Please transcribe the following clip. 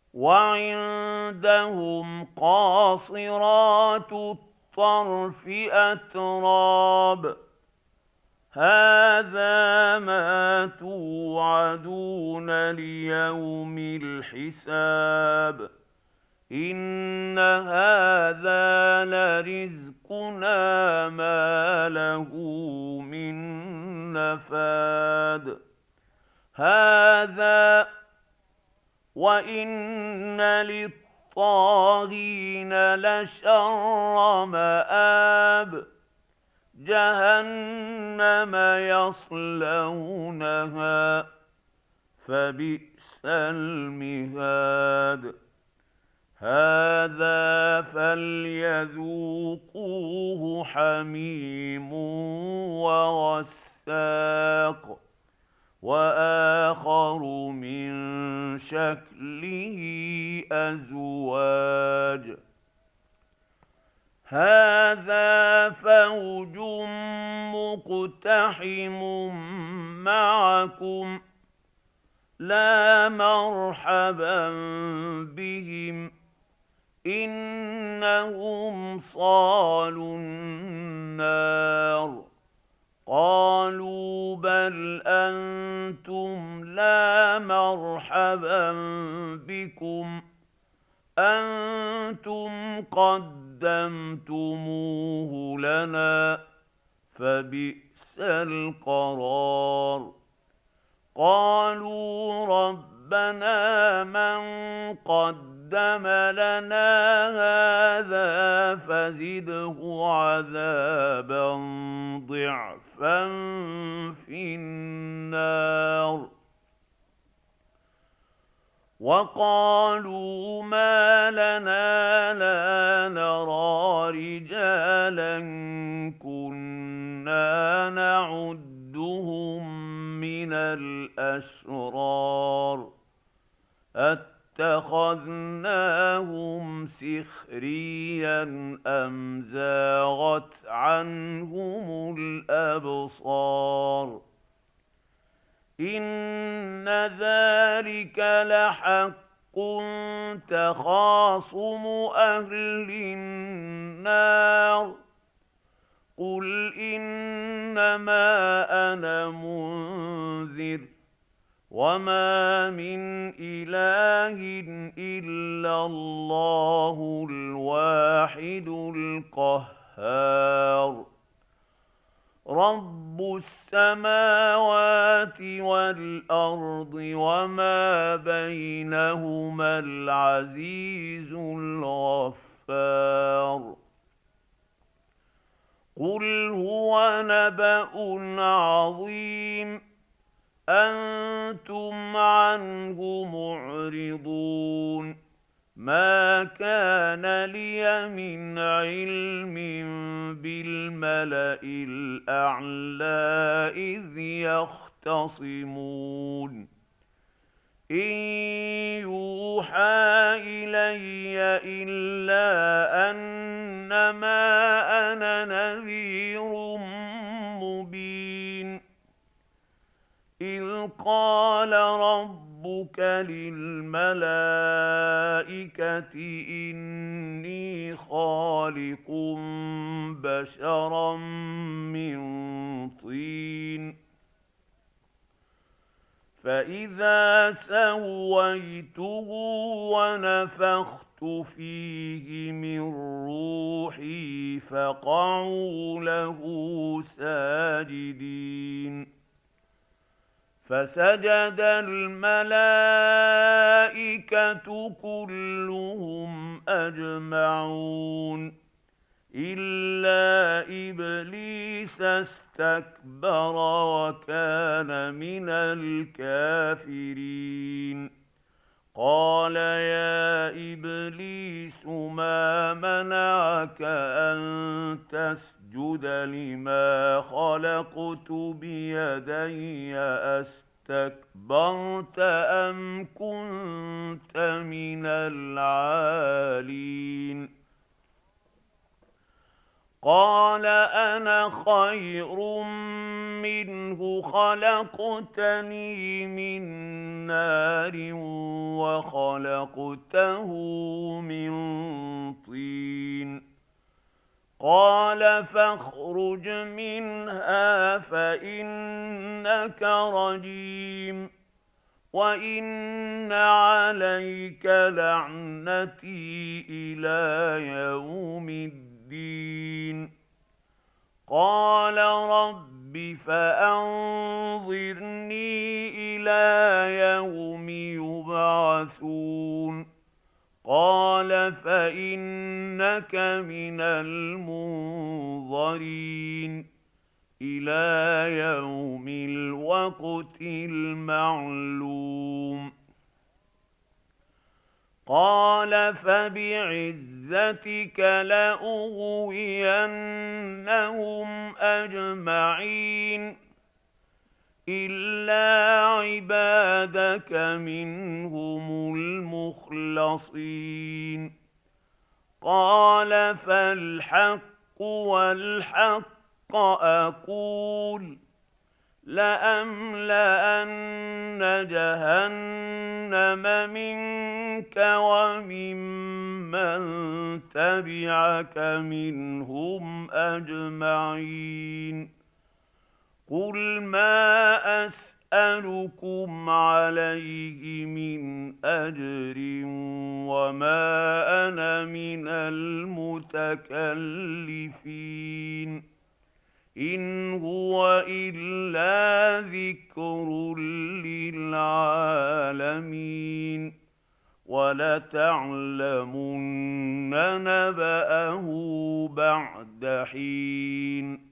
وعندهم قاصرات الطرف أتراب هذا ما توعدون ليوم الحساب إن هذا لرزقنا ما له من نفاد هذا وإن للطاغين لشر مآب جهنم يصلونها فبئس المهاد هذا فليذوقوه حميم وغساق وآخر من شكله أزواج هذا فوج مقتحم معكم لا مرحبا بهم إنهم صالوا النار قالوا بل أنتم لا مرحبا بكم أنتم قدمتموه لنا فبئس القرار قالوا ربنا من قدم لنا هذا فزده عذابا ضعفا في النار وقالوا ما لنا لا نرى رجالا كنا نعدهم من الأشرار أتخذناهم سخريا أم زاغت عنهم الأبصار إن ذلك لحق تخاصم أهل النار قل إنما أنا منذر وما من إله إلا الله الواحد القهار رب السماوات والأرض وما بينهما العزيز الغفار قل هو نبأ عظيم أنتم عنه معرضون ما كان لي من علم بالملأ الأعلى إذ يختصمون إن يوحى إلي إلا أنما أنا نذير مبين إذ قال ربك للملائكة إني خالق بشرا من طين فإذا سويته ونفخت فيه من روحي فقعوا له ساجدين فسجد الملائكة كلهم أجمعون إلا إبليس استكبر وكان من الكافرين قال يا إبليس ما منعك أن تسجد لما خلقت بيدي أستكبرت أم كنت من العالين قال أنا خير منه منه خلقتني من نار وخلقته من طين قال فاخرج منها فإنك رجيم وإن عليك لعنتي إلى يوم الدين قال رب فأنظرني إلى يوم يبعثون قال فإنك من المنظرين إلى يوم الوقت المعلوم قال فبعزتك لأغوينهم أجمعين إلا عبادك منهم المخلصين قال فالحق والحق أقول لأملأن جهنم منك وممن تبعك منهم أجمعين قل ما أسألكم عليه من أجر وما أنا من المتكلفين إن هو إلا ذكر للعالمين ولتعلمن نبأه بعد حين